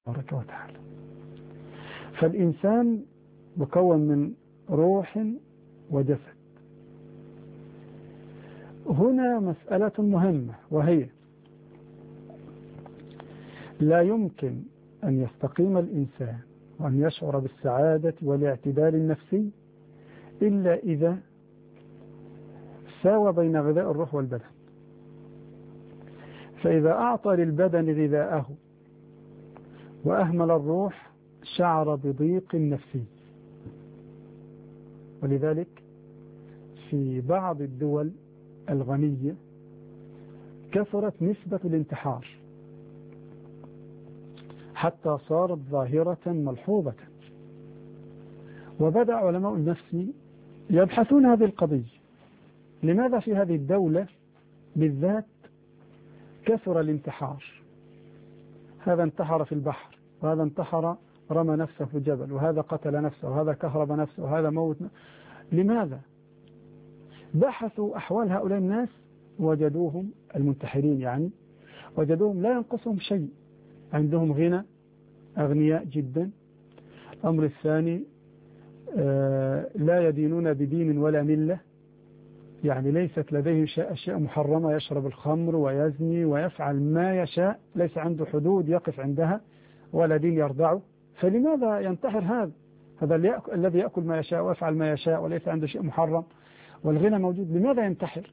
تبارك وتعالى. فالإنسان مكون من روح وجسد. هنا مسألة مهمة، وهي لا يمكن أن يستقيم الإنسان وأن يشعر بالسعادة والاعتدال النفسي إلا إذا ساوى بين غذاء الروح والبدن. فإذا أعطى للبدن غذاءه وأهمل الروح شعر بضيق نفسي. ولذلك في بعض الدول الغنية كثرت نسبة الانتحار حتى صارت ظاهرة ملحوظة، وبدأ علماء النفس يبحثون هذه القضية. لماذا في هذه الدولة بالذات كثر الانتحار؟ هذا انتحر في البحر، وهذا انتحر رمى نفسه في جبل، وهذا قتل نفسه، وهذا كهرب نفسه، وهذا موت. لماذا؟ بحثوا أحوال هؤلاء الناس وجدوهم المنتحرين، يعني وجدوهم لا ينقصهم شيء، عندهم غنى، أغنياء جدا. الأمر الثاني لا يدينون بدين ولا ملة، يعني ليست لديهم أشياء محرمة، يشرب الخمر ويزني ويفعل ما يشاء، ليس عنده حدود يقف عندها ولا دين يرضعه. فلماذا ينتحر هذا الذي يأكل ما يشاء ويفعل ما يشاء وليس عنده شيء محرم والغنى موجود؟ لماذا ينتحر؟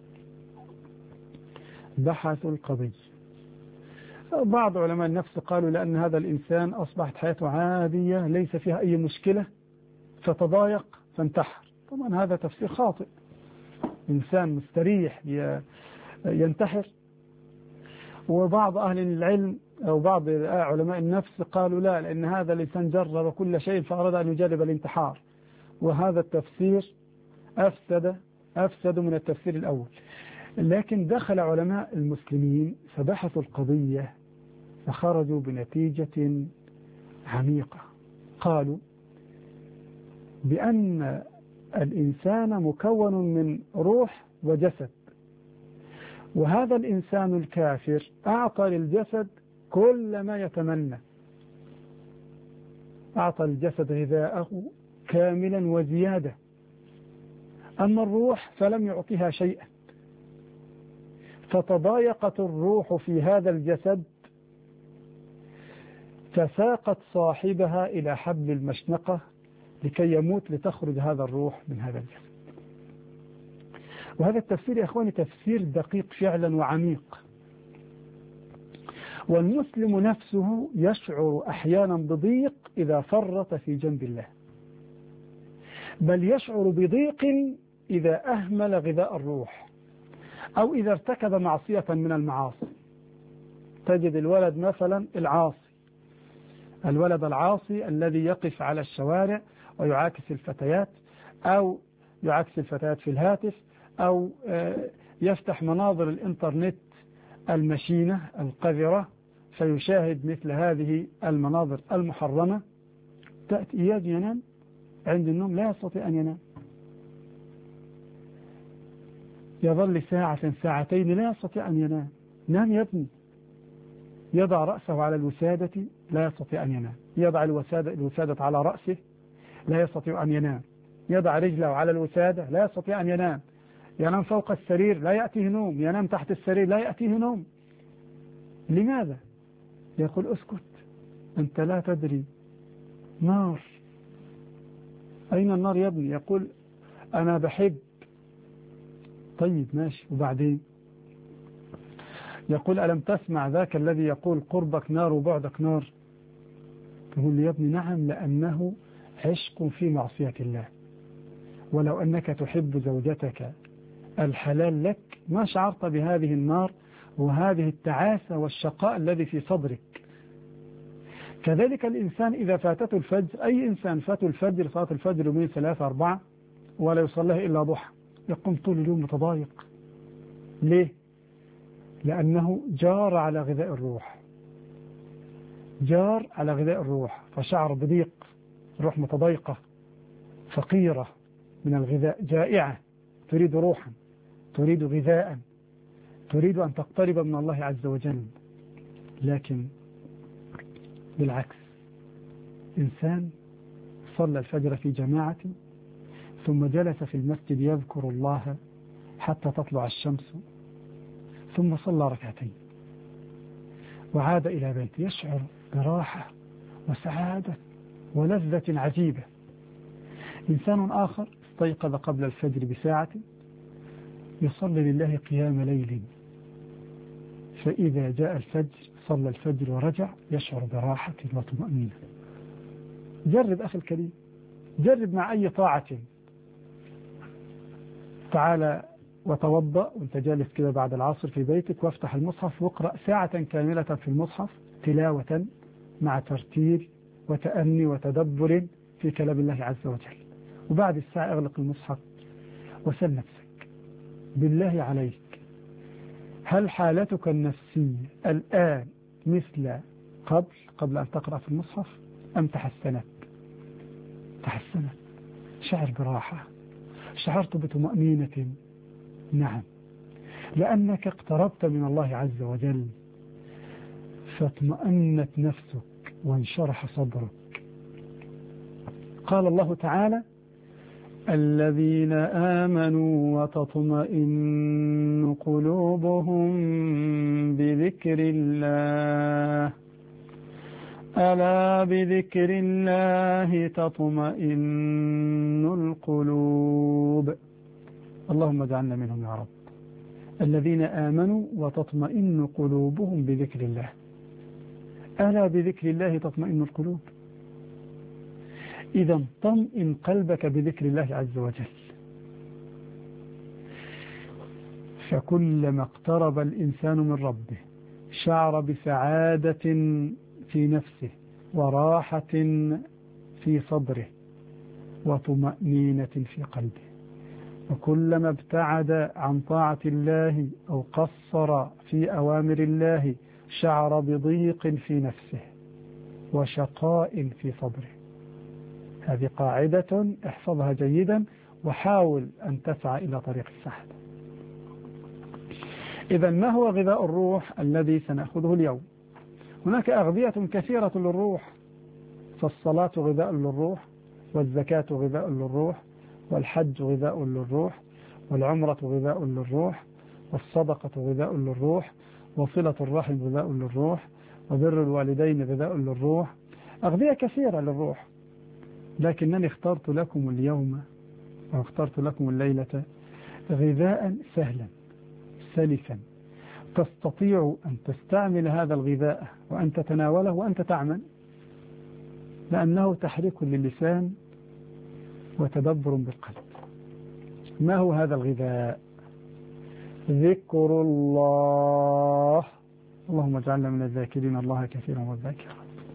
بحثوا القضية. بعض علماء النفس قالوا لأن هذا الإنسان أصبحت حياته عادية ليس فيها أي مشكلة فتضايق فانتحر. طبعا هذا تفسير خاطئ. إنسان مستريح ينتحر. وبعض أهل العلم أو بعض علماء النفس قالوا لا، لأن هذا الإنسان جرب كل شيء فأراد أن يجرب الانتحار، وهذا التفسير أفسد من التفسير الأول. لكن دخل علماء المسلمين فبحثوا القضية فخرجوا بنتيجة عميقة. قالوا بأن الإنسان مكون من روح وجسد، وهذا الإنسان الكافر أعطى للجسد كل ما يتمنى، أعطى الجسد غذاءه كاملا وزيادة. أما الروح فلم يعطيها شيئا، فتضايقت الروح في هذا الجسد فساقت صاحبها إلى حبل المشنقة لكي يموت لتخرج هذا الروح من هذا الجسد. وهذا التفسير يا أخواني تفسير دقيق فعلا وعميق. والمسلم نفسه يشعر أحيانا بضيق إذا فرط في جنب الله، بل يشعر بضيق إذا أهمل غذاء الروح أو إذا ارتكب معصية من المعاصي. تجد الولد مثلا الولد العاصي الذي يقف على الشوارع ويعاكس الفتيات، أو يعاكس الفتيات في الهاتف، أو يفتح مناظر الإنترنت المشينة القذرة فيشاهد مثل هذه المناظر المحرمة. تأتي إياه ينام، عند النوم لا يستطيع أن ينام، يظل ساعة ساعتين لا يستطيع أن ينام. نام يا ابني. يضع رأسه على الوسادة لا يستطيع أن ينام، يضع الوسادة على رأسه لا يستطيع أن ينام، يضع رجله على الوسادة لا يستطيع أن ينام، ينام فوق السرير لا يأتيه نوم، ينام تحت السرير لا يأتيه نوم. لماذا؟ يقول اسكت، أنت لا تدري، نار. أين النار يا ابني؟ يقول أنا بحب. طيب ماشي، وبعدين؟ يقول ألم تسمع ذاك الذي يقول قربك نار وبعدك نار؟ تقول لي يا ابني نعم، لأنه عشق في معصية الله. ولو أنك تحب زوجتك الحلال لك ما شعرت بهذه النار وهذه التعاسة والشقاء الذي في صدرك. كذلك الإنسان إذا فاتته الفجر، أي إنسان فاته الفجر، صلاة الفجر يومين 3 4 ولا يصليها إلا ضحى، يقوم طول اليوم متضايق. ليه؟ لأنه جار على غذاء الروح، جار على غذاء الروح فشعر بضيق، الروح متضايقة فقيرة من الغذاء، جائعة، تريد روحا، تريد غذاء، تريد أن تقترب من الله عز وجل. لكن بالعكس، إنسان صلى الفجر في جماعة ثم جلس في المسجد يذكر الله حتى تطلع الشمس، ثم صلى ركعتين وعاد إلى بيته يشعر براحة وسعادة ولذة عجيبة. إنسان آخر استيقظ قبل الفجر بساعة يصلي لله قيام ليل، فإذا جاء الفجر صلى الفجر ورجع يشعر براحة وطمأنينة. جرب أخي الكريم، جرب مع أي طاعة. تعال وتوضأ وانت جالس كده بعد العصر في بيتك، وافتح المصحف واقرأ ساعة كاملة في المصحف تلاوة مع ترتيل وتأني وتدبر في كلام الله عز وجل. وبعد الساعة اغلق المصحف وسل نفسك بالله عليك، هل حالتك النفسية الآن مثل قبل أن تقرأ في المصحف أم تحسنت؟ شعر براحة، شعرت بطمأنينة. نعم، لأنك اقتربت من الله عز وجل فاطمأنت نفسك وانشرح صدرك. قال الله تعالى: الذين آمنوا وتطمئن قلوبهم بذكر الله ألا بذكر الله تطمئن القلوب. اللهم اجعلنا منهم يا رب. الذين آمنوا وتطمئن قلوبهم بذكر الله ألا بذكر الله تطمئن القلوب. إذا طمئن قلبك بذكر الله عز وجل، فكلما اقترب الإنسان من ربه شعر بسعادة في نفسه وراحة في صدره وطمأنينة في قلبه. وكلما ابتعد عن طاعة الله أو قصر في أوامر الله شعر بضيق في نفسه وشقاء في صدره. هذه قاعدة احفظها جيدا وحاول أن تسعى إلى طريق السعادة. إذا ما هو غذاء الروح الذي سنأخذه اليوم؟ هناك أغذية كثيرة للروح، فالصلاة غذاء للروح، والزكاة غذاء للروح، والحج غذاء للروح، والعمرة غذاء للروح، والصدقة غذاء للروح، وصلة الرحم غذاء للروح، وبر الوالدين غذاء للروح. أغذية كثيرة للروح، لكنني اخترت لكم اليوم أو اخترت لكم الليلة غذاء سهلا سلسا تستطيع أن تستعمل هذا الغذاء وأن تتناوله وأنت تعمل، لأنه تحريك للسان وتدبر بالقلب. ما هو هذا الغذاء؟ ذكر الله. اللهم اجعلنا من الذاكرين الله كثيرا والذاكرات.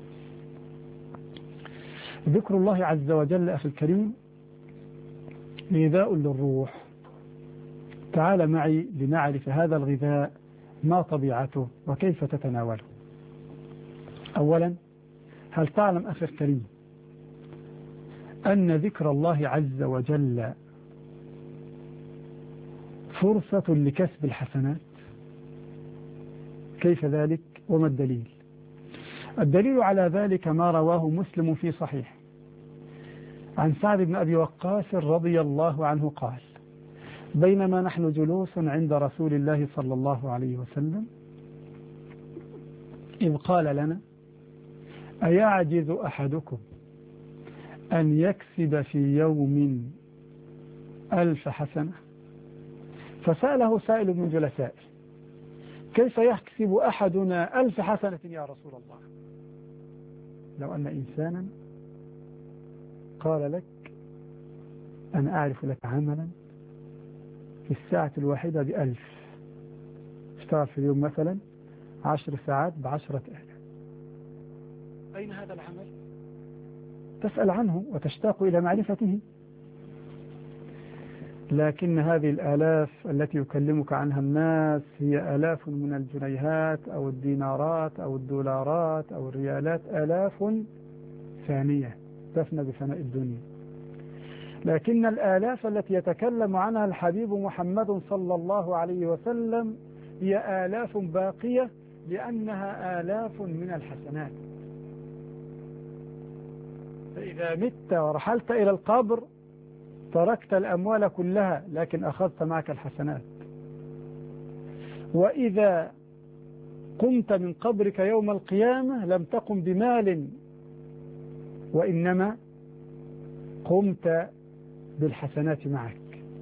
ذكر الله عز وجل أخي الكريم غذاء للروح. تعال معي لنعرف هذا الغذاء ما طبيعته وكيف تتناوله. أولا، هل تعلم أخي الكريم أن ذكر الله عز وجل فرصة لكسب الحسنات؟ كيف ذلك وما الدليل؟ الدليل على ذلك ما رواه مسلم في صحيح عن سعد بن أبي وقاص رضي الله عنه قال: بينما نحن جلوس عند رسول الله صلى الله عليه وسلم إذ قال لنا: أيعجز أحدكم أن يكسب في يوم 1000 حسنة؟ فسأله سائل من جلسائه: كيف يكسب أحدنا 1000 حسنة يا رسول الله؟ لو أن إنسانا قال لك: أنا أعرف لك عملا في الساعة الواحدة ب1000، اشتغل في اليوم مثلا 10 ساعات ب10,000، أين هذا العمل؟ تسأل عنه وتشتاق إلى معرفته. لكن هذه الآلاف التي يكلمك عنها الناس هي آلاف من الجنيهات أو الدينارات أو الدولارات أو الريالات، آلاف ثانية تفنى بفناء الدنيا. لكن الآلاف التي يتكلم عنها الحبيب محمد صلى الله عليه وسلم هي آلاف باقية، لأنها آلاف من الحسنات. فإذا مت ورحلت إلى القبر تركت الأموال كلها لكن أخذت معك الحسنات. وإذا قمت من قبرك يوم القيامة لم تقم بمال وإنما قمت بالحسنات معك.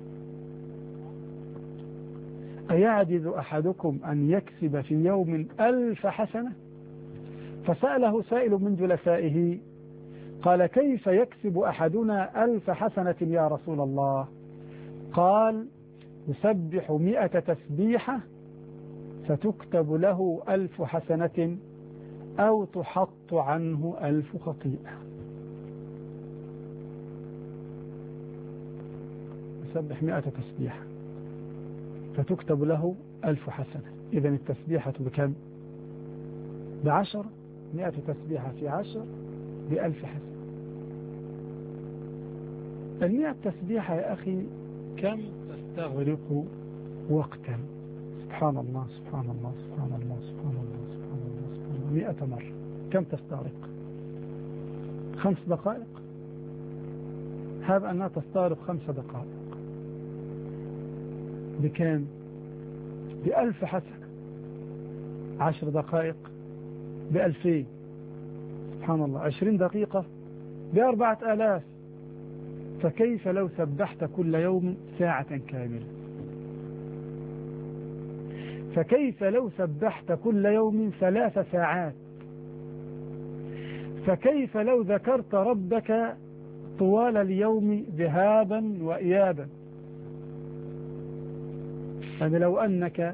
أيعجز أحدكم أن يكسب في يوم 1000 حسنة؟ فسأله سائل من جلسائه قال كيف يكسب أحدنا 1000 حسنة يا رسول الله؟ قال يسبح 100 تسبيحة فتكتب له 1000 حسنة أو تحط عنه 1000 خطيئة. يسبح 100 تسبيحة فتكتب له 1000 حسنة. إذن التسبيحة بكم؟ ب10. 100 تسبيحة في 10 ب1000 حسنة. 100 تسبيحة يا أخي كم تستغرق وقتا؟ سبحان الله سبحان الله سبحان الله سبحان الله سبحان الله سبحان الله 100 مرة كم تستغرق؟ 5 دقائق. هذا أنها تستغرق 5 دقائق بكم؟ ب1000 حسنة. 10 دقائق ب2000. سبحان الله. 20 دقيقة ب4000. فكيف لو سبحت كل يوم ساعة كاملة؟ فكيف لو سبحت كل يوم 3 ساعات؟ فكيف لو ذكرت ربك طوال اليوم ذهابا وإيابا؟ يعني لو أنك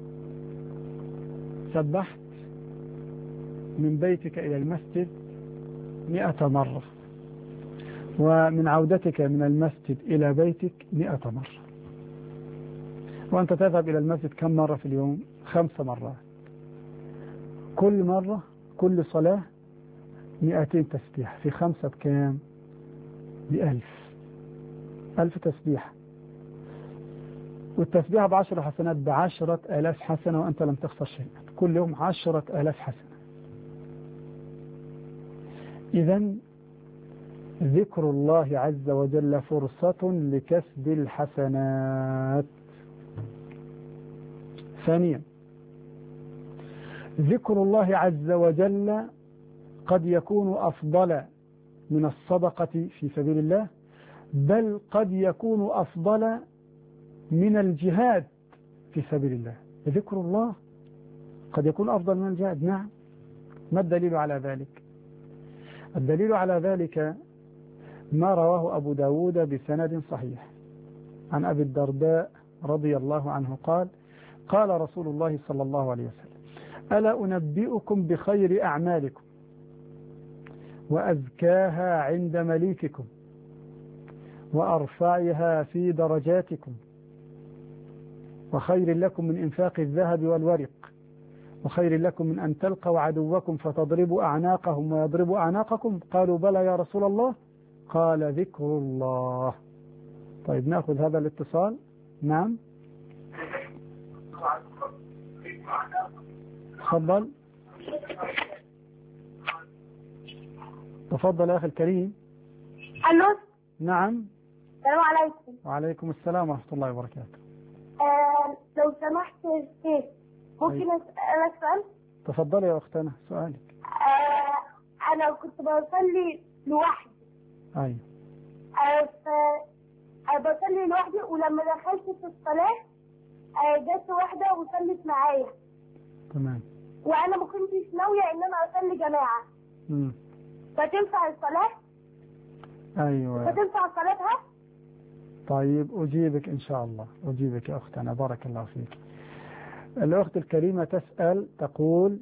سبحت من بيتك إلى المسجد 100 مرة ومن عودتك من المسجد إلى بيتك 100 مرة، وأنت تذهب إلى المسجد كم مرة في اليوم؟ 5 مرات. كل مرة كل صلاة 200 تسبيح في 5 بكام؟ ب1000. 1000 تسبيح. والتسبيح ب10 حسنات ب10,000 حسنة وأنت لم تخسر شيئا. كل يوم 10,000 حسنة. إذن ذكر الله عز وجل فرصة لكسب الحسنات. ثانيا ذكر الله عز وجل قد يكون أفضل من الصدقة في سبيل الله، بل قد يكون أفضل من الجهاد في سبيل الله. ذكر الله قد يكون أفضل من الجهاد. نعم. ما الدليل على ذلك؟ الدليل على ذلك ما رواه أبو داود بسند صحيح عن أبي الدرداء رضي الله عنه قال قال رسول الله صلى الله عليه وسلم ألا أنبئكم بخير أعمالكم وأزكاها عند مليككم وأرفعها في درجاتكم وخير لكم من إنفاق الذهب والورق وخير لكم من أن تلقوا عدوكم فتضربوا أعناقهم ويضربوا أعناقكم؟ قالوا بلى يا رسول الله. قال ذكر الله. طيب نأخذ هذا الاتصال. نعم تفضل. تفضل يا أخي الكريم. ألو. نعم. السلام عليكم. وعليكم السلام ورحمة الله وبركاته. لو سمحت شيخ ممكن أسألك سؤال؟ تفضل يا أختنا سؤالك. أنا كنت بصلي لوحدي. أيوة. بصلي لوحدي ولما دخلت في الصلاة جت واحدة وصلت معايا. تمام. وأنا ما كنتش ناوية إن أنا أصلي جماعة. فتنفع الصلاة؟ أيوة. فتنفع صلاتها؟ طيب أجيبك إن شاء الله. أجيبك يا أختنا بارك الله فيك. الأخت الكريمة تسأل تقول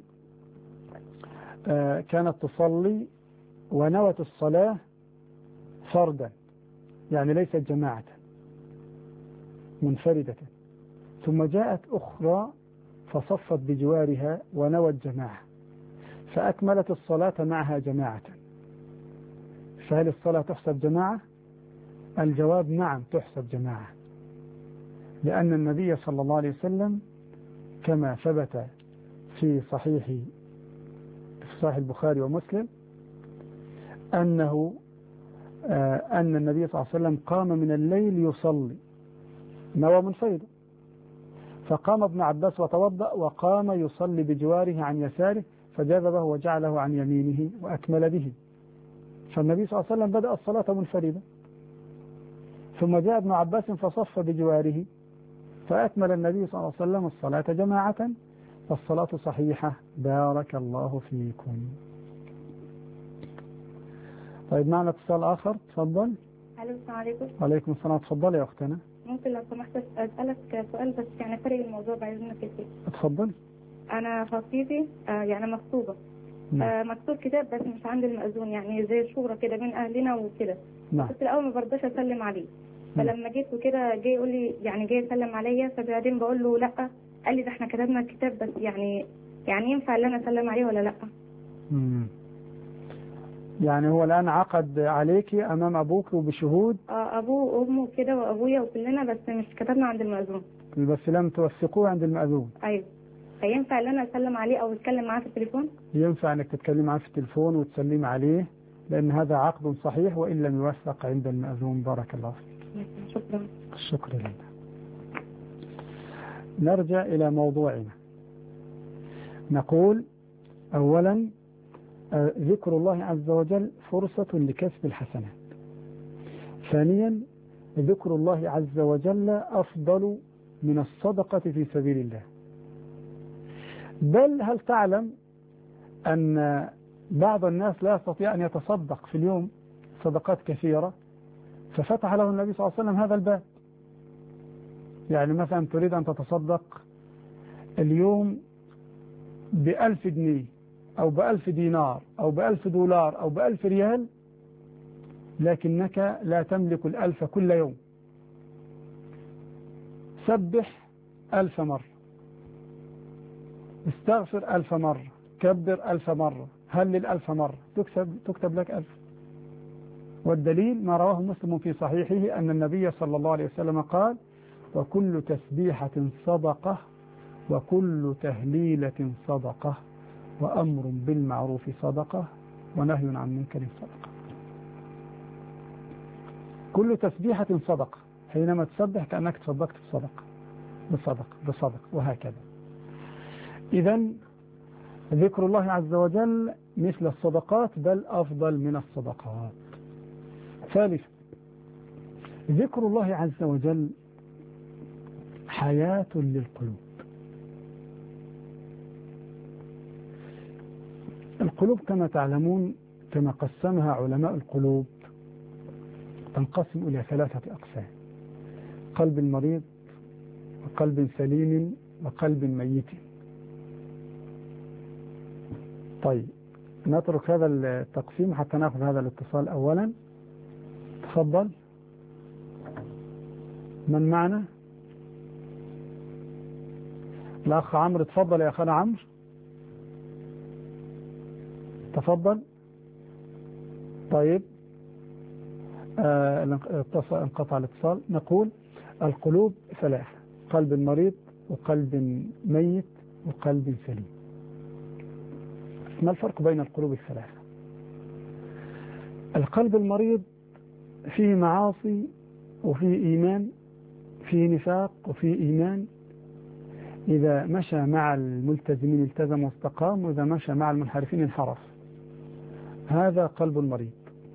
كانت تصلي ونوت الصلاة فردا يعني ليست جماعة منفردة، ثم جاءت أخرى فصفت بجوارها ونوت جماعة فأكملت الصلاة معها جماعة، فهل الصلاة تحسب جماعة؟ الجواب نعم تحسب جماعة، لأن النبي صلى الله عليه وسلم كما ثبت في صحيح البخاري ومسلم أن النبي صلى الله عليه وسلم قام من الليل يصلي، نوى منفردا، فقام ابن عباس وتوضأ وقام يصلي بجواره عن يساره، فجذبه وجعله عن يمينه وأكمل به. فالنبي صلى الله عليه وسلم بدأ الصلاة منفردا، ثم جاء ابن عباس فصف بجواره، فأكمل النبي صلى الله عليه وسلم الصلاة جماعة، فالصلاة صحيحة. بارك الله فيكم. طيب معنا اتصال آخر، تفضل. الو، السلام عليكم. وعليكم السلام، تفضل يا أختنا. ممكن لو سمحت أسألك سؤال بس يعني فرق الموضوع بعد اذنك كتير. اتفضل. أنا خطيبي يعني مخطوبة، مكتوب كتاب بس مش عند المأذون، يعني زي شورى كده بين أهلنا وكده. نعم. بس الأول ما برضاش أسلم عليه، فلما جيت وكده جاي يقول لي يعني جاي يسلم عليا، فبعدين بقول له لأ، قال لي ده احنا كتبنا الكتاب بس يعني ينفع ان انا اسلم عليه ولا لا؟ يعني هو الآن عقد عليكي أمام أبوك وبشهود؟ أبوه وأمه كده وأبويا وكلنا، بس مش كتبنا عند المأذون. بس لم توثقوه عند المأذون؟ أيوه. فينفع ان انا اسلم عليه او اتكلم معاه في التليفون؟ ينفع انك تتكلم معاه في التليفون وتسلم عليه، لأن هذا عقد صحيح وإن لم يوثق عند المأذون. بارك الله فيك. شكرا. الشكر لله. نرجع إلى موضوعنا. نقول أولا ذكر الله عز وجل فرصة لكسب الحسنات. ثانيا ذكر الله عز وجل أفضل من الصدقة في سبيل الله. بل هل تعلم أن بعض الناس لا يستطيع أن يتصدق في اليوم صدقات كثيرة، ففتح له النبي صلى الله عليه وسلم هذا الباب. يعني مثلا تريد أن تتصدق اليوم ب1000 جنيه أو ب1000 دينار أو ب1000 دولار أو ب1000 ريال، لكنك لا تملك 1000 كل يوم. سبح 1000 مرة، استغفر 1000 مرة، كبر 1000 مرة، هلل 1000 مرة، تكتب لك 1000. والدليل ما رواه مسلم في صحيحه أن النبي صلى الله عليه وسلم قال: وكل تسبيحة صدقة، وكل تهليلة صدقة، وأمر بالمعروف صدقة، ونهي عن منكر صدقة. كل تسبيحة صدقة، حينما تسبح كأنك تصدقت بصدقة وهكذا. إذن ذكر الله عز وجل مثل الصدقات، بل أفضل من الصدقات. ثالثا ذكر الله عز وجل حياة للقلوب. القلوب كما تعلمون، كما قسمها علماء القلوب، تنقسم إلى 3 أقسام: قلب مريض، وقلب سليم، وقلب ميت. طيب نترك هذا التقسيم حتى نأخذ هذا الاتصال أولا. تفضل. من معنا؟ الأخ عمرو. تفضل يا أخانا عمرو، تفضل. طيب انقطع الاتصال. نقول القلوب 3: قلب مريض، وقلب ميت، وقلب سليم. ما الفرق بين القلوب 3؟ القلب المريض فيه معاصي وفيه إيمان، فيه نفاق وفيه إيمان. إذا مشى مع الملتزمين التزم واستقام، وإذا مشى مع المنحرفين انحرف. هذا قلب المريض.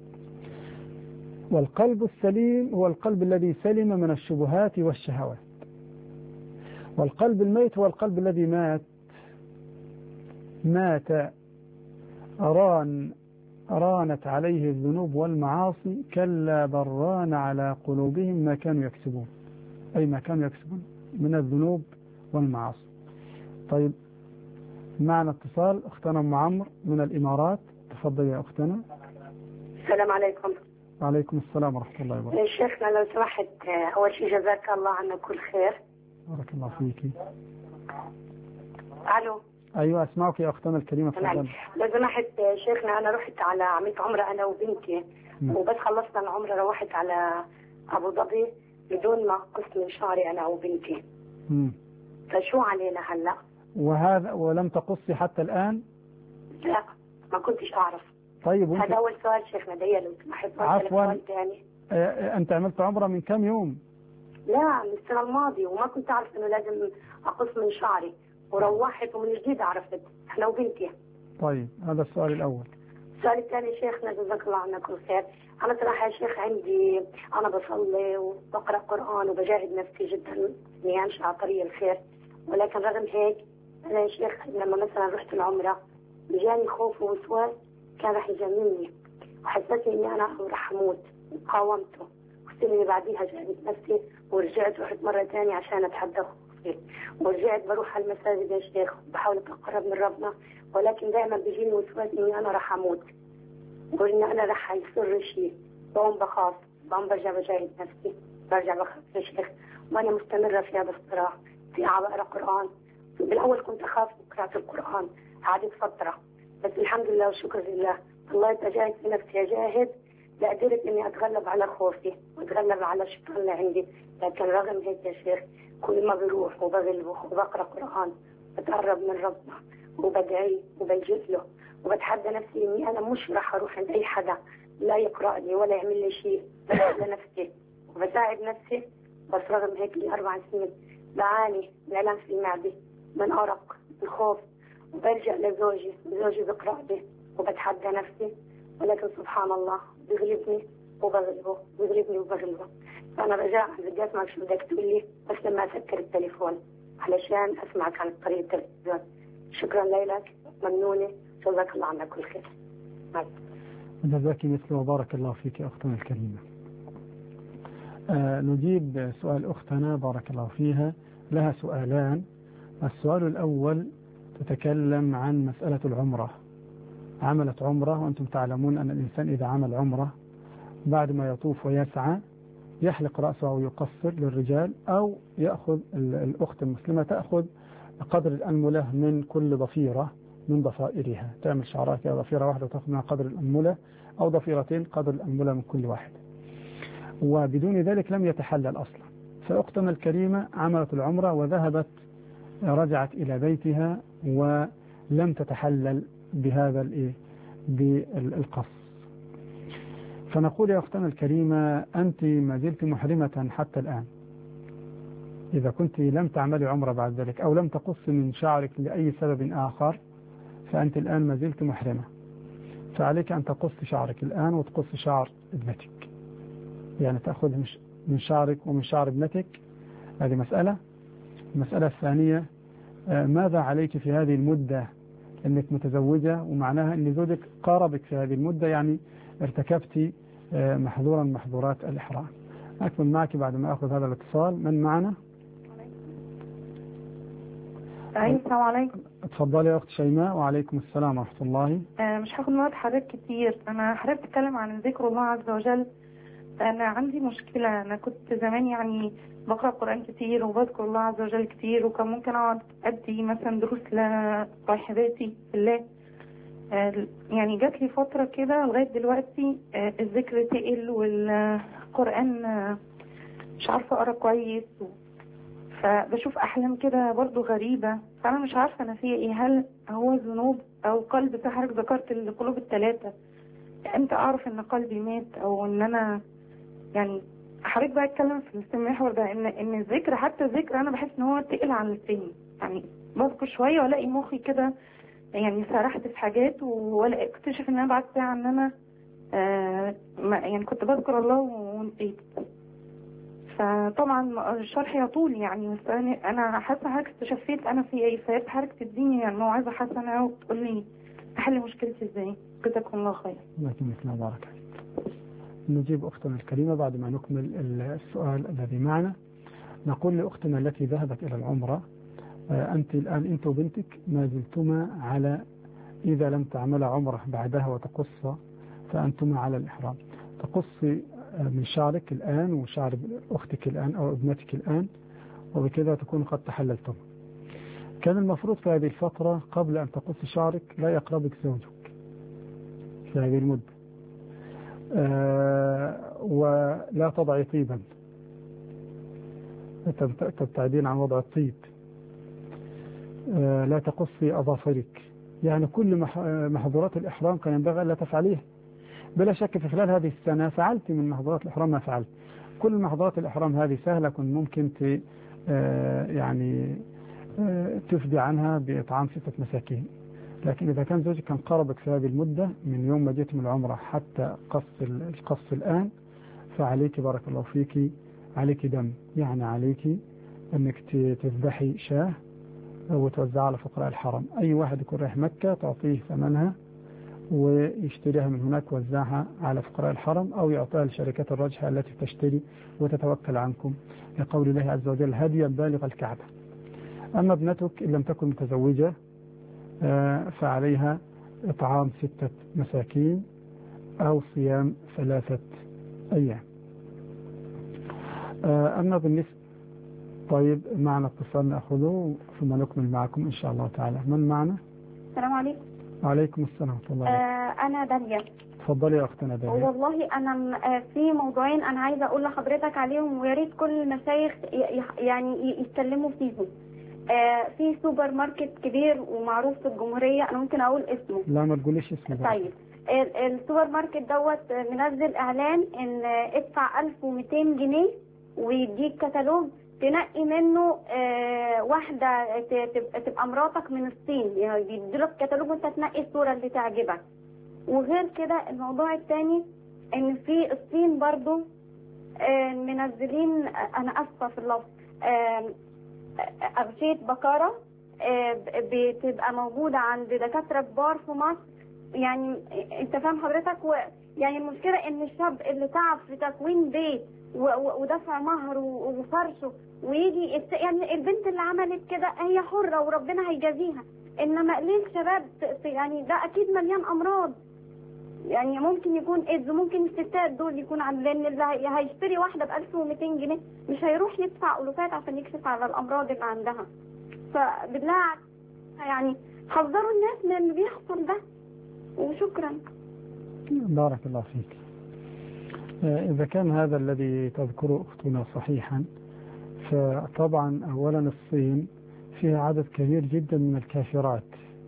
والقلب السليم هو القلب الذي سلم من الشبهات والشهوات. والقلب الميت هو القلب الذي مات رانت عليه الذنوب والمعاصي، كلا بل ران على قلوبهم ما كانوا يكسبون، أي ما كانوا يكسبون من الذنوب والمعاصي. طيب معنا اتصال. أختنا أم عمرو من الإمارات. تفضل يا أختنا. السلام عليكم. وعليكم السلام ورحمة الله وبركاته. شيخنا لو سمحت، أول شيء جزاك الله عنا كل خير. بارك الله فيك. ألو. أيوة أسمعك يا أختنا الكريمة. تفضل. لو سمحت شيخنا، أنا رحت على عملت عمرة أنا وبنتي، وبس خلصنا العمرة روحت على أبو ظبي بدون ما قص من شعري أنا وبنتي. فشو علينا هلا؟ وهذا ولم تقصي حتى الآن؟ لا، ما كنتش أعرف. طيب هذا أول سؤال شيخنا دي لو سمحت. عفوا ثاني. أنت عملت عمرة من كم يوم؟ لا من السنة الماضية، وما كنت أعرف إنه لازم أقص من شعري، وروحت ومن جديد عرفت أنا وبنتي. طيب هذا السؤال الأول. السؤال الثاني شيخنا جزاك الله عنك كل خير. أنا صراحة يا شيخ عندي أنا بصلي وبقرأ قرآن وبجاهد نفسي جدا إني أمشي على طريق الخير، ولكن رغم هيك أنا يا شيخ لما مثلا رحت العمرة جاني خوف ووسواس كان رح يجنني، وحسيت إني أنا رح أموت وقاومته، والسنة اللي بعديها جاهدت نفسي ورجعت رحت مرة ثانية عشان أتحدى خوفي، ورجعت بروح على المساجد يا شيخ وبحاول أتقرب من ربنا، ولكن دائما بيجيني وسواس إني أنا رح أموت وإن أنا رح يصير شيء، بقوم بخاف، بقوم برجع بجاهد نفسي، برجع بخاف يا شيخ، وأنا مستمرة في هذا الصراع في بقرأ قرآن. بالأول كنت أخاف من قراءة القرآن، قعدت فترة، بس الحمد لله والشكر لله ضليت أجاهد في نفسي أجاهد لقدرت إني أتغلب على خوفي وأتغلب على الشيطان اللي عندي. لكن رغم هيك يا شيخ كل ما بروح وبغلبه وبقرأ قرآن بتقرب من ربنا وبدعي وبلجئ له وبتحدى نفسي إني أنا مش راح أروح عند أي حدا لا يقرأ لي ولا يعمل لي شيء، بس لنفسي وبساعد نفسي. بس رغم هيك لي 4 سنين بعاني من ألم في المعدة، من أرق، من خوف، وبلجأ لزوجي وزوجي بقرأ لي وبتحدى نفسي، ولكن سبحان الله بيغلبني وبغلبه بيغلبني وبغلبه. فأنا رجاء بدي أسمع شو بدك تقول لي بس لما أسكر التليفون علشان أسمعك عن طريق التلفزيون. شكرا لك ممنونة، جزاك الله عنك كل خير. جزاك مثل وبارك الله فيك أختنا الكريمة. نجيب سؤال أختنا بارك الله فيها، لها سؤالان. السؤال الأول تتكلم عن مسألة العمرة. عملت عمرة، وأنتم تعلمون أن الإنسان إذا عمل عمرة بعد ما يطوف ويسعى يحلق رأسه أو يقصر للرجال، أو يأخذ الأخت المسلمة تأخذ قدر الأنملة من كل ضفيرة من ضفائرها، تعمل شعرها كده ضفيرة واحدة وتأخذ منها قدر الأنملة، أو ضفيرتين قدر الأنملة من كل واحد، وبدون ذلك لم يتحلل أصلا. فأختنا الكريمة عملت العمرة وذهبت رجعت إلى بيتها ولم تتحلل بهذا بالقص. فنقول يا أختنا الكريمة أنت ما زلت محرمة حتى الآن. إذا كنت لم تعملي عمرة بعد ذلك أو لم تقص من شعرك لأي سبب آخر فأنت الآن ما زلت محرمة، فعليك أن تقص شعرك الآن وتقص شعر ابنتك، يعني تأخذ من شعرك ومن شعر ابنتك. هذه مسألة. المسألة الثانية، ماذا عليك في هذه المدة؟ أنك متزوجة ومعناها أن زوجك قاربك في هذه المدة، يعني ارتكبت محظورا محظورات الإحرام. أكمل معك بعد ما أخذ هذا الاتصال. من معنا؟ السلام عليكم. اتفضلي يا أخت شيماء. وعليكم السلام ورحمة الله. مش هاخد وقت حضرتك كتير. أنا حضرتك بتكلم عن ذكر الله عز وجل. أنا عندي مشكلة، أنا كنت زمان يعني بقرأ قرآن كتير وبذكر الله عز وجل كتير، وكان ممكن أقعد أدي مثلا دروس لصاحباتي في الله. يعني جات لي فترة كده لغاية دلوقتي الذكر تقل والقرآن مش عارفة أقرأ كويس، فبشوف أحلام كده برضو غريبة، فأنا مش عارفة أنا فيها إيه، هل هو ذنوب أو قلب؟ حضرتك ذكرت القلوب الثلاثة، امتى أعرف إن قلبي مات أو إن أنا يعني حضرتك بقى اتكلم في المحور ده إن الذكر، حتى الذكر أنا بحس إن هو تقل عن التاني، يعني بذكر شوية وألاقي مخي كده يعني سرحت في حاجات، ولا اكتشف إن أنا بعد ساعة إن أنا يعني كنت بذكر الله ونسيت. فطبعا الشرح يطول يعني، بس انا حاسه حضرتك استشفيت انا في ايه، فيا حضرتك تديني يعني موعظه حسنه وتقول لي احل مشكلتي ازاي. جزاكم الله خير. لكن مثل بارك. نجيب اختنا الكريمه بعد ما نكمل السؤال الذي معنا. نقول لاختنا التي ذهبت الى العمره، انت الان انت وبنتك ما زلتما على، اذا لم تعملا عمره بعدها وتقص فانتما على الاحرام. تقصي من شعرك الآن وشعر أختك الآن أو ابنتك الآن، وبكذا تكون قد تحللتم. كان المفروض في هذه الفترة قبل أن تقص شعرك لا يقربك زوجك في هذه المدة، ولا تضعي طيبا، تبتعدين عن وضع الطيب، لا تقصي أظافرك يعني كل محظورات الإحرام كان ينبغي ألا تفعليها. بلا شك في خلال هذه السنة فعلت من محظورات الإحرام ما فعلت. كل محظورات الإحرام هذه سهلة، كن ممكن يعني تفدي عنها بإطعام 6 مساكين. لكن إذا كان زوجك كان قربك في هذه المدة من يوم ما جيت من العمرة حتى القص الآن، فعليك بارك الله فيك عليك دم، يعني عليك أنك تذبحي شاه وتوزعها على فقراء الحرم. أي واحد يكون رايح مكة تعطيه ثمنها ويشتريها من هناك ووزعها على فقراء الحرم، أو يعطيها للشركات الراجحة التي تشتري وتتوكل عنكم، لقول الله عز وجل هديا بالغ الكعبة. أما ابنتك إن لم تكن متزوجة فعليها إطعام 6 مساكين أو صيام 3 أيام. أما بالنسبة طيب معنا اتصال نأخذه ثم نكمل معكم إن شاء الله تعالى. من معنا؟ السلام عليكم. وعليكم السلام ورحمة الله. أنا داليا. تفضلي يا أختنا داليا. والله أنا في موضوعين أنا عايزة أقول لحضرتك عليهم، ويا ريت كل المشايخ يعني يتكلموا فيهم. في سوبر ماركت كبير ومعروف في الجمهورية، أنا ممكن أقول اسمه؟ لا ما تقوليش اسمه. طيب السوبر ماركت دوت منزل إعلان إن ادفع 1200 جنيه ويديك كتالوج تنقي منه واحدة تبقى مراتك من الصين، يعني بيديلك كتالوج وانت تنقي الصورة اللي تعجبك. وغير كده الموضوع الثاني ان في الصين برضو منزلين، انا اسفة في اللفظ، أغشية بكارة بتبقى موجودة عند دكاترة كبار في مصر. يعني انت فاهم حضرتك، يعني المشكلة ان الشاب اللي تعب في تكوين بيت ودفع مهر وفرشه ويجي يعني البنت اللي عملت كده هي حرة وربنا هيجازيها، انما ليه الشباب يعني ده اكيد مليان امراض، يعني ممكن يكون ايدز، ممكن الستات دول يكون لان اللي هيشتري واحدة ب 1200 جنيه مش هيروح يدفع ألوفات عشان يكشف على الامراض اللي عندها. فبالله يعني حذروا الناس من اللي بيحصل ده. وشكرا. بارك الله فيك. إذا كان هذا الذي تذكره أختنا صحيحا، فطبعا أولا الصين فيها عدد كبير جدا من الكافرات،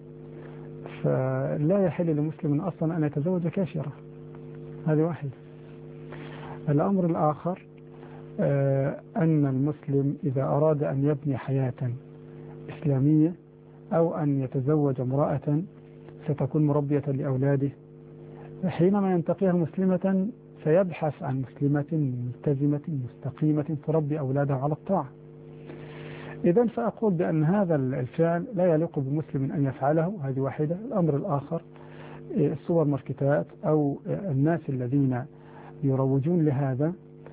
فلا يحل لمسلم أصلا أن يتزوج كافرة. هذه واحدة. الأمر الآخر أن المسلم إذا أراد أن يبني حياة إسلامية أو أن يتزوج امرأة ستكون مربية لأولاده، حينما ينتقيها مسلمة سيبحث عن مسلمة ملتزمة مستقيمة تربي أولادها على الطاعة. إذن فأقول بأن هذا الفعل لا يليق بمسلم أن يفعله. هذه واحدة. الأمر الآخر السوبر ماركتات أو الناس الذين يروجون لهذا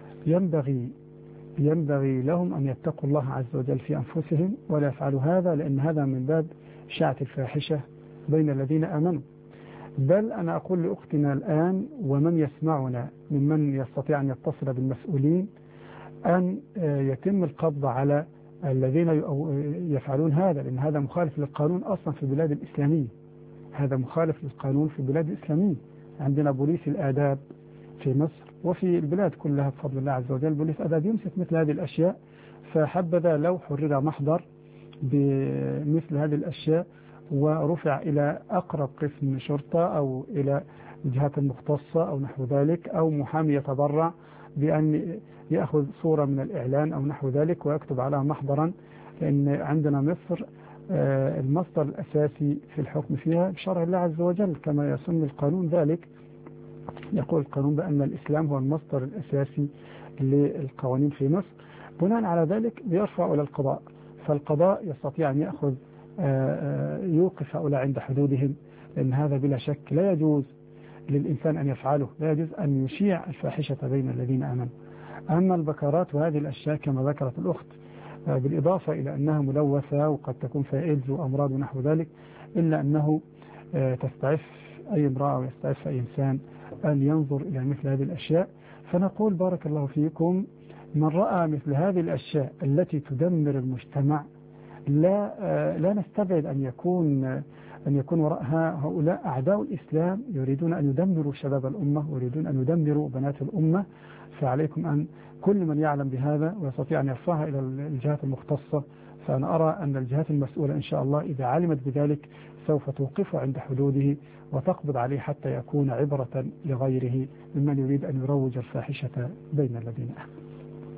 ينبغي لهم أن يتقوا الله عز وجل في أنفسهم ولا يفعلوا هذا، لأن هذا من باب شاعة الفاحشة بين الذين آمنوا. بل أنا أقول لأختنا الآن ومن يسمعنا ممن يستطيع أن يتصل بالمسؤولين أن يتم القبض على الذين يفعلون هذا، لأن هذا مخالف للقانون أصلا في البلاد الإسلامية. هذا مخالف للقانون في البلاد الإسلامية. عندنا بوليس الآداب في مصر وفي البلاد كلها بفضل الله عز وجل بوليس آداب يمسك مثل هذه الأشياء. فحبذا لو حرر محضر بمثل هذه الأشياء ورفع إلى أقرب قسم شرطة أو إلى الجهات المختصة أو نحو ذلك، أو محامي يتبرع بأن يأخذ صورة من الإعلان أو نحو ذلك ويكتب عليها محضرا. لأن عندنا مصر المصدر الأساسي في الحكم فيها بشرع الله عز وجل كما يسمي القانون ذلك. يقول القانون بأن الإسلام هو المصدر الأساسي للقوانين في مصر. بناء على ذلك بيرفع إلى القضاء، فالقضاء يستطيع أن يأخذ يوقف هؤلاء عند حدودهم، لأن هذا بلا شك لا يجوز للإنسان أن يفعله، لا يجوز أن يشيع الفاحشة بين الذين آمنوا. أما البكارات وهذه الأشياء كما ذكرت الأخت بالإضافة إلى أنها ملوثة وقد تكون فيها إيدز وأمراض ونحو ذلك، إلا أنه تستعف أي امرأة ويستعف أي إنسان أن ينظر إلى مثل هذه الأشياء. فنقول بارك الله فيكم من رأى مثل هذه الأشياء التي تدمر المجتمع لا نستبعد أن يكون وراء هؤلاء أعداء الإسلام يريدون أن يدمروا شباب الأمة ويريدون أن يدمروا بنات الأمة. فعليكم أن كل من يعلم بهذا ويستطيع أن يرفعها إلى الجهات المختصة فأنا أرى أن الجهات المسؤولة إن شاء الله إذا علمت بذلك سوف توقفه عند حدوده وتقبض عليه حتى يكون عبرة لغيره ممن يريد أن يروج الفاحشة بين الذين آمنوا.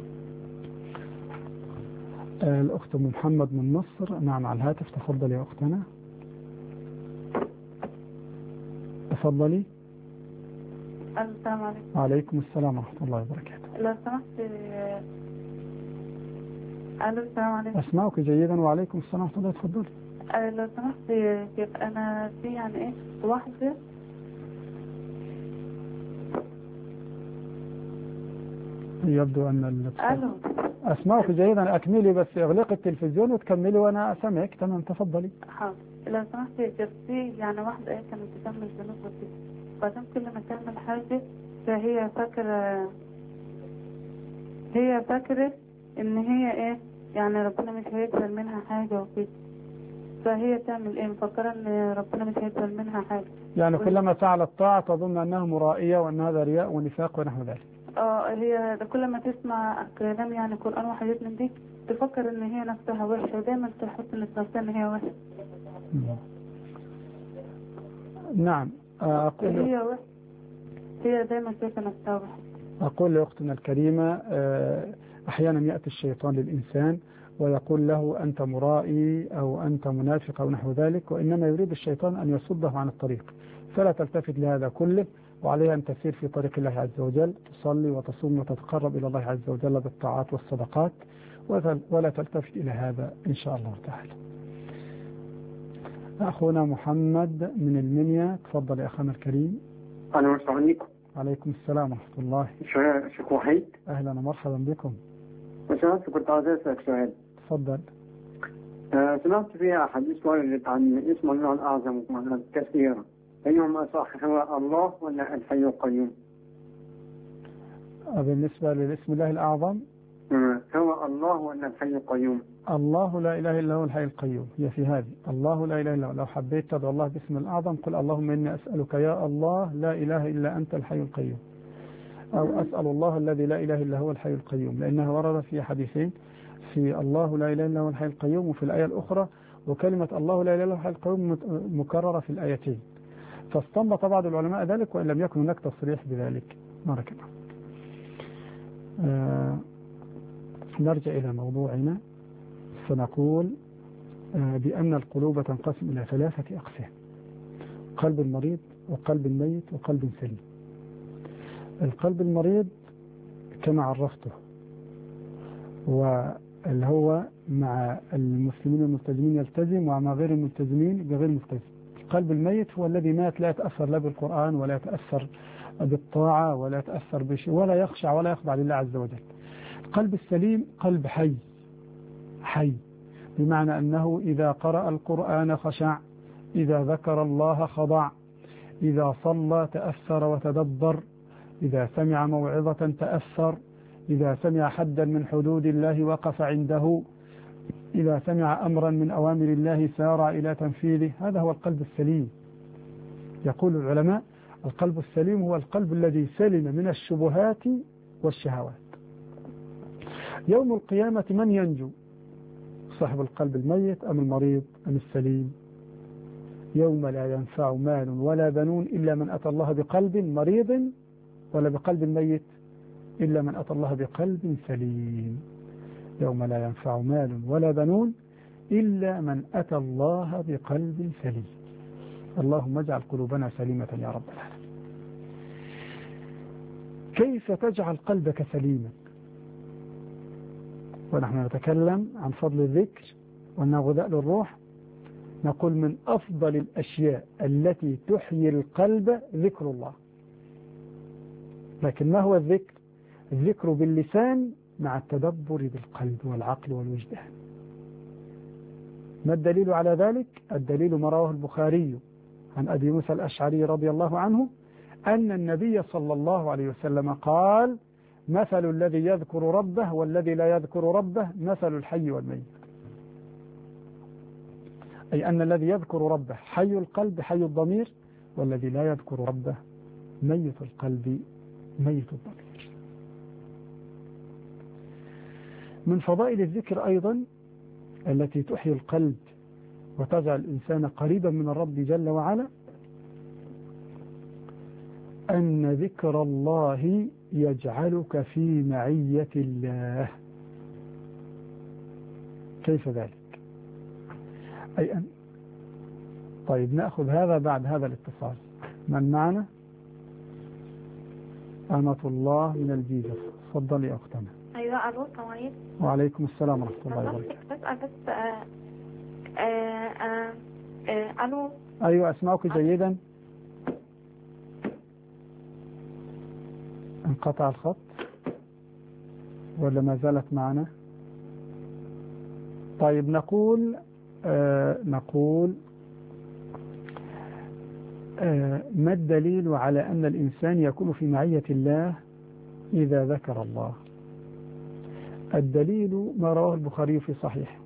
الأخت محمد من مصر معنا على الهاتف. تفضل يا أختنا. تفضلي. السلام عليكم. وعليكم السلام ورحمة الله وبركاته. لو سمحت. السلام عليكم. أسمعك جيدا وعليكم السلام ورحمة الله. تفضلي. لو سمحت كيف أنا في يعني إيه واحدة يبدو أن أسمعك جيدا. أكملي بس اغلقي التلفزيون وتكملي وأنا أسمعك. تمام تفضلي. حاضر. لو سمحت كيف في يعني واحدة إيه كانت تكمل ذنوب وكده بعدين كل ما تعمل حاجة فهي فاكرة إن هي إيه يعني ربنا مش هيقبل منها حاجة وكده فهي تعمل إيه مفكرة إن ربنا مش هيقبل منها حاجة يعني كلما فعلت طاعة تظن أنها مرائية وأن هذا رياء ونفاق ونحو ذلك. هي كل ما تسمع كلام يعني قرآن وحاجات من دي تفكر إن هي نفسها وحشة ودايما تحس إن نفسها إن هي وحشة. نعم. هي دايما شايفة نفسها وحشة. أقول لأختنا الكريمة أحيانا يأتي الشيطان للإنسان ويقول له أنت مرائي أو أنت منافق أو نحو ذلك وإنما يريد الشيطان أن يصده عن الطريق فلا تلتفت لهذا كله وعليها أن تسير في طريق الله عز وجل تصلي وتصوم وتتقرب إلى الله عز وجل بالطاعات والصدقات ولا تلتفت إلى هذا إن شاء الله تعالى. أخونا محمد من المنيا. تفضل يا أخانا الكريم. السلام عليكم. عليكم السلام ورحمة الله. شيخ وحيد. أهلا ومرحبا بكم. سمعت كنت عايز أسألك سؤال. تفضل. سمعت فيها حديث وارد عن اسم الله الأعظم كثيرا أيهما صح هو الله ولا الحي القيوم؟ بالنسبة للاسم الله الأعظم هو الله ولا الحي القيوم؟ الله لا إله إلا هو الحي القيوم. هي في هذه الله لا إله إلا هو. لو حبيت تدعو الله باسم الأعظم قل اللهم إني أسألك يا الله لا إله إلا أنت الحي القيوم أو أسأل الله الذي لا إله إلا هو الحي القيوم لأنها ورد في حديثين في الله لا إله إلا هو الحي القيوم وفي الآية الأخرى وكلمة الله لا إله إلا هو الحي القيوم مكررة في الآيتين فاستنبط بعض العلماء ذلك وإن لم يكن هناك تصريح بذلك. بارك الله. نرجع إلى موضوعنا فنقول بأن القلوب تنقسم إلى 3 أقسام: قلب المريض وقلب الميت وقلب سليم. القلب المريض كما عرفته واللي هو مع المسلمين الملتزمين يلتزم ومع غير الملتزمين بغير ملتزم. القلب الميت هو الذي مات لا يتأثر لا بالقرآن ولا يتأثر بالطاعة ولا يتأثر بشيء ولا يخشع ولا يخضع لله عز وجل. القلب السليم قلب حي بمعنى أنه إذا قرأ القرآن خشع، إذا ذكر الله خضع، إذا صلى تأثر وتدبر، إذا سمع موعظة تأثر، إذا سمع حدا من حدود الله وقف عنده، إذا سمع أمرا من أوامر الله سارع إلى تنفيذه. هذا هو القلب السليم. يقول العلماء القلب السليم هو القلب الذي سلم من الشبهات والشهوات. يوم القيامة من ينجو؟ صاحب القلب الميت أم المريض أم السليم؟ يوم لا ينفع مال ولا بنون إلا من أتى الله بقلب مريض ولا بقلب ميت إلا من أتى الله بقلب سليم. يوم لا ينفع مال ولا بنون إلا من أتى الله بقلب سليم. اللهم اجعل قلوبنا سليمة يا رب العالمين. كيف تجعل قلبك سليما؟ ونحن نتكلم عن فضل الذكر وأنه غذاء للروح. نقول من أفضل الأشياء التي تحيي القلب ذكر الله. لكن ما هو الذكر؟ الذكر باللسان مع التدبر بالقلب والعقل والوجدان. ما الدليل على ذلك؟ الدليل ما رواه البخاري عن أبي موسى الأشعري رضي الله عنه أن النبي صلى الله عليه وسلم قال: مثل الذي يذكر ربه والذي لا يذكر ربه مثل الحي والميت. أي أن الذي يذكر ربه حي القلب حي الضمير، والذي لا يذكر ربه ميت القلب ميت الضمير. من فضائل الذكر أيضا التي تحيي القلب وتجعل الإنسان قريبا من الرب جل وعلا أن ذكر الله يجعلك في معية الله. كيف ذلك؟ أي أن طيب نأخذ هذا بعد هذا الاتصال. من معنا؟ أمة الله من الجيزة. تفضلي أختنا. أيوة. ألو السلام عليكم. وعليكم السلام ورحمة الله وبركاته. بس ألو. أيوة أسمعك جيدا. انقطع الخط ولا ما زالت معنا؟ طيب نقول ما الدليل على أن الإنسان يكون في معية الله إذا ذكر الله؟ الدليل ما رواه البخاري في صحيح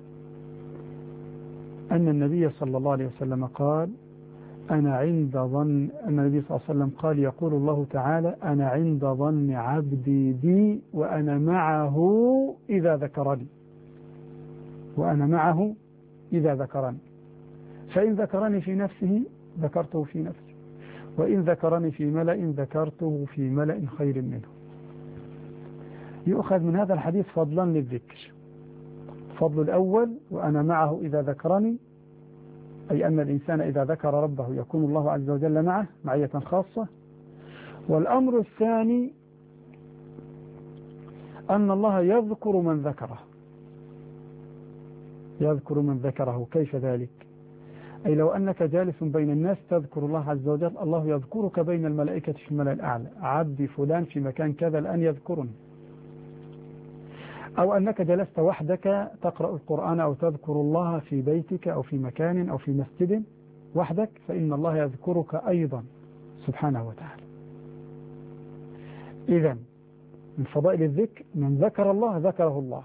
أن النبي صلى الله عليه وسلم قال أنا عند ظن، أن النبي صلى الله عليه وسلم قال يقول الله تعالى أنا عند ظن عبدي بي وأنا معه إذا ذكرني، وأنا معه إذا ذكرني، فإن ذكرني في نفسه ذكرته في نفسي، وإن ذكرني في ملأ ذكرته في ملأ خير منه. يؤخذ من هذا الحديث فضلا للذكر. فضل الأول وأنا معه إذا ذكرني، أي أن الإنسان إذا ذكر ربه يكون الله عز وجل معه معية خاصة. والأمر الثاني أن الله يذكر من ذكره، يذكر من ذكره. كيف ذلك؟ أي لو أنك جالس بين الناس تذكر الله عز وجل، الله يذكرك بين الملائكة في الملأ الأعلى، عبدي فلان في مكان كذا الآن يذكرني. أو أنك جلست وحدك تقرأ القرآن أو تذكر الله في بيتك أو في مكان أو في مسجد وحدك، فإن الله يذكرك أيضا سبحانه وتعالى. إذن من فضائل الذكر من ذكر الله ذكره الله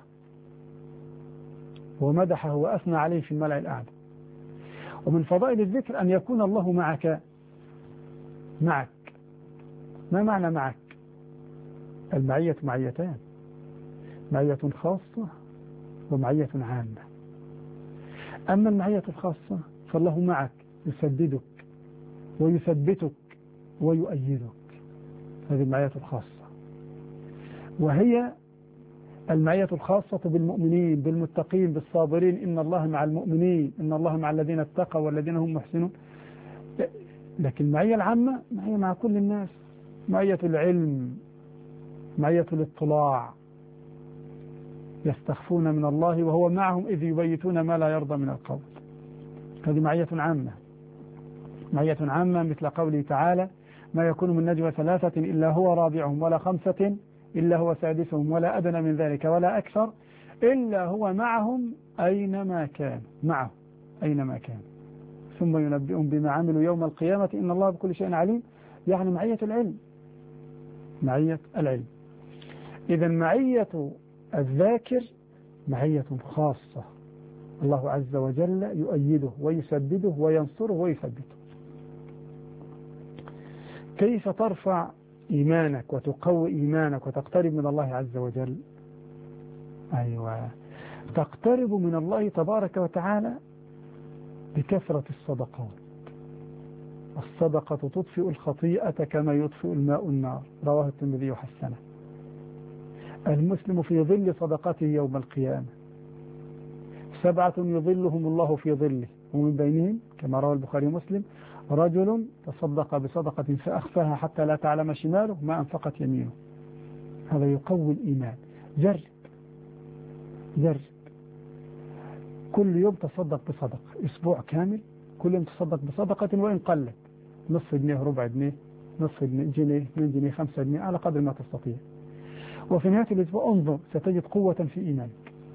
ومدحه وأثنى عليه في الملأ الأعلى. ومن فضائل الذكر أن يكون الله معك. معك ما معنى معك؟ المعية معيتان، معية خاصة ومعية عامة. أما المعية الخاصة فالله معك يسددك ويثبتك ويؤيدك، هذه المعية الخاصة. وهي المعية الخاصة بالمؤمنين بالمتقين بالصابرين، إن الله مع المؤمنين إن الله مع الذين اتقوا والذين هم محسنون. لكن المعية العامة معية مع كل الناس، معية العلم، معية الاطلاع، يستخفون من الله وهو معهم إذ يبيتون ما لا يرضى من القول. هذه معية عامة. معية عامة مثل قوله تعالى ما يكون من نجوى ثلاثة إلا هو رابعهم ولا خمسة إلا هو سادسهم ولا أدنى من ذلك ولا أكثر إلا هو معهم أينما كان، معه أينما كان، ثم ينبئهم بما عملوا يوم القيامة إن الله بكل شيء عليم. يعني معية العلم، معية العلم. إذا معية الذاكر معية خاصة، الله عز وجل يؤيده ويسدده وينصره ويثبته. كيف ترفع إيمانك وتقوي إيمانك وتقترب من الله عز وجل؟ أيوة، تقترب من الله تبارك وتعالى بكثرة الصدقات. الصدقة تطفئ الخطيئة كما يطفئ الماء النار، رواه الترمذي وحسنه. المسلم في ظل صدقته يوم القيامة 7 يظلهم الله في ظله، ومن بينهم كما روى البخاري ومسلم رجل تصدق بصدقة فأخفاها حتى لا تعلم شماله ما أنفقت يمينه. هذا يقوي الإيمان. جرب كل يوم تصدق بصدقة، أسبوع كامل كل يوم تصدق بصدقة وإن قلت، نصف جنيه، ربع جنيه، نصف جنيه، 2 جنيه، 5 جنيه، على قدر ما تستطيع. وفي نهاية الأسبوع انظر ستجد قوة في إيمانك.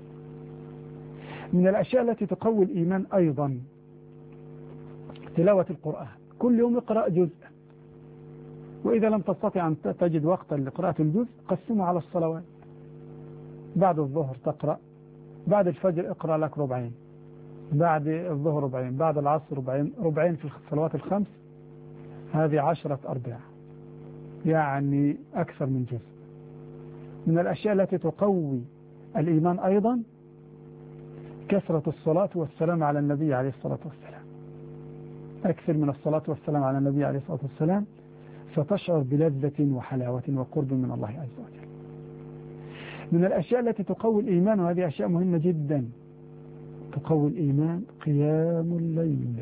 من الأشياء التي تقوي الإيمان أيضا تلاوة القرآن. كل يوم اقرأ جزء، وإذا لم تستطع أن تجد وقتا لقراءة الجزء قسمه على الصلوات. بعد الظهر تقرأ، بعد الفجر اقرأ لك ربعين، بعد الظهر ربعين، بعد العصر ربعين في الصلوات الخمس، هذه 10 أرباع، يعني أكثر من جزء. من الأشياء التي تقوي الإيمان أيضا كثرة الصلاة والسلام على النبي عليه الصلاة والسلام، أكثر من الصلاة والسلام على النبي عليه الصلاة والسلام، فتشعر بلذة وحلاوة وقرب من الله عز وجل. من الأشياء التي تقوي الإيمان، وهذه أشياء مهمة جدا تقوي الإيمان، قيام الليل.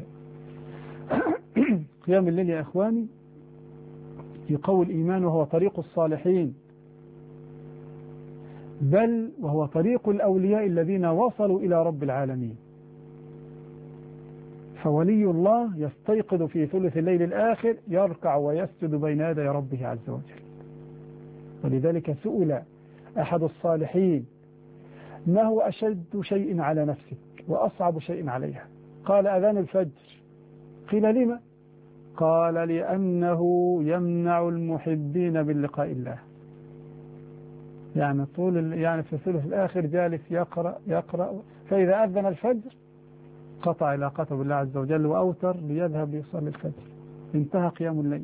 قيام الليل يا إخواني يقوي الإيمان، وهو طريق الصالحين، بل وهو طريق الأولياء الذين وصلوا إلى رب العالمين. فولي الله يستيقظ في ثلث الليل الآخر يركع ويسجد بين يدي ربه عز وجل. ولذلك سئل أحد الصالحين: ما هو أشد شيء على نفسك وأصعب شيء عليها؟ قال: أذان الفجر. قيل: لما؟ قال: لأنه يمنع المحبين من لقاء الله. يعني في الثلث الآخر جالس يقرأ، فإذا أذن الفجر قطع علاقته بالله عز وجل وأوتر ليذهب يصلي الفجر، انتهى قيام الليل.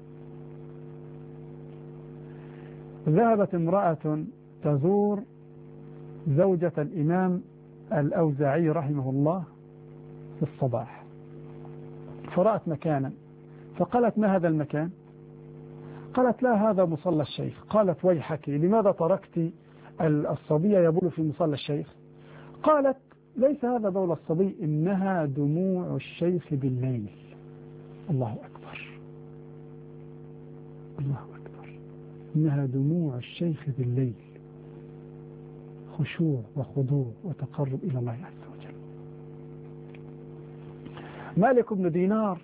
ذهبت امرأة تزور زوجة الإمام الأوزاعي رحمه الله في الصباح، فرأت مكانا فقالت: ما هذا المكان؟ قالت: لا، هذا مصلى الشيخ. قالت: ويحك، لماذا تركت الصبي يبول في مصلى الشيخ؟ قالت: ليس هذا بول الصبي، إنها دموع الشيخ بالليل. الله أكبر، الله أكبر، إنها دموع الشيخ بالليل، خشوع وخضوع وتقرب إلى الله عز وجل. مالك بن دينار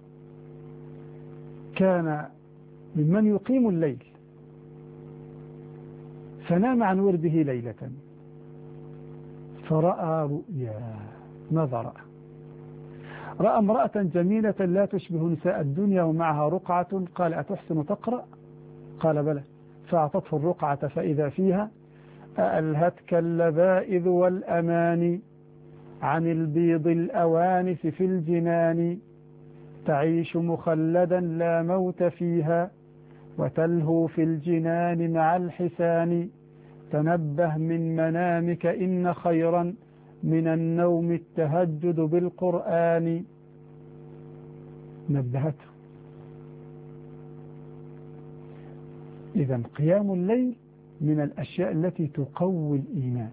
كان ممن يقيم الليل، فنام عن ورده ليلة فرأى رؤيا. ماذا رأى امرأة جميلة لا تشبه نساء الدنيا ومعها رقعة. قال: أتحسن تقرأ؟ قال: بلى. فأعطته الرقعة فإذا فيها: أألهتك اللذائذ والأماني عن البيض الأوانس في الجنان، تعيش مخلدا لا موت فيها وتلهو في الجنان مع الحسان، تنبه من منامك إن خيرا من النوم التهجد بالقرآن. نبهته. إذن قيام الليل من الأشياء التي تقوي الإيمان.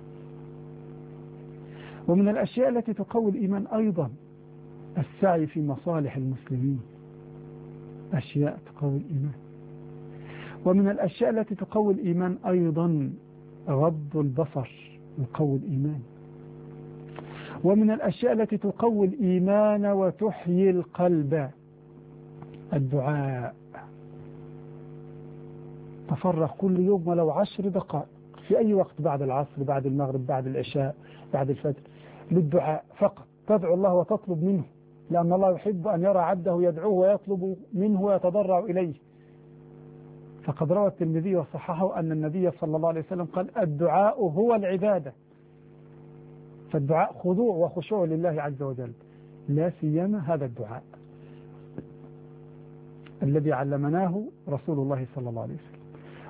ومن الأشياء التي تقوي الإيمان أيضا السعي في مصالح المسلمين، أشياء تقوي الإيمان. ومن الأشياء التي تقوي الإيمان أيضا غض البصر يقوي الإيمان. ومن الأشياء التي تقوي الإيمان وتحيي القلب الدعاء. تفرغ كل يوم ولو 10 دقائق في أي وقت، بعد العصر، بعد المغرب، بعد العشاء، بعد الفجر، للدعاء فقط. تدعو الله وتطلب منه، لأن الله يحب أن يرى عبده يدعوه ويطلب منه ويتضرع إليه. فقد روى الترمذي وصححه أن النبي صلى الله عليه وسلم قال: الدعاء هو العبادة. فالدعاء خضوع وخشوع لله عز وجل، لا سيما هذا الدعاء الذي علمناه رسول الله صلى الله عليه وسلم: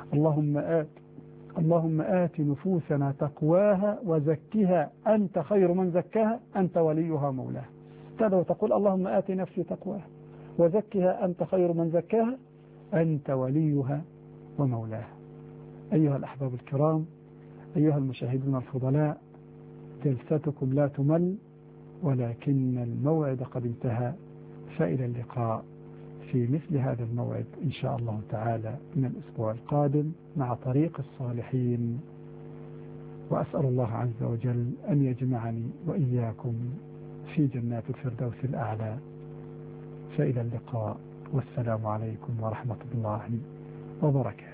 اللهم آت نفوسنا تقواها وزكها أنت خير من زكاها أنت وليها مولاها. تدعو تقول: اللهم آت نفسي تقواها وزكها أنت خير من زكاها أنت وليها ومولاها. أيها الأحباب الكرام، أيها المشاهدون الفضلاء، جلستكم لا تمل، ولكن الموعد قد انتهى، فإلى اللقاء في مثل هذا الموعد إن شاء الله تعالى من الأسبوع القادم مع طريق الصالحين. وأسأل الله عز وجل أن يجمعني وإياكم في جنات الفردوس الأعلى. فإلى اللقاء، والسلام عليكم ورحمة الله وبركاته.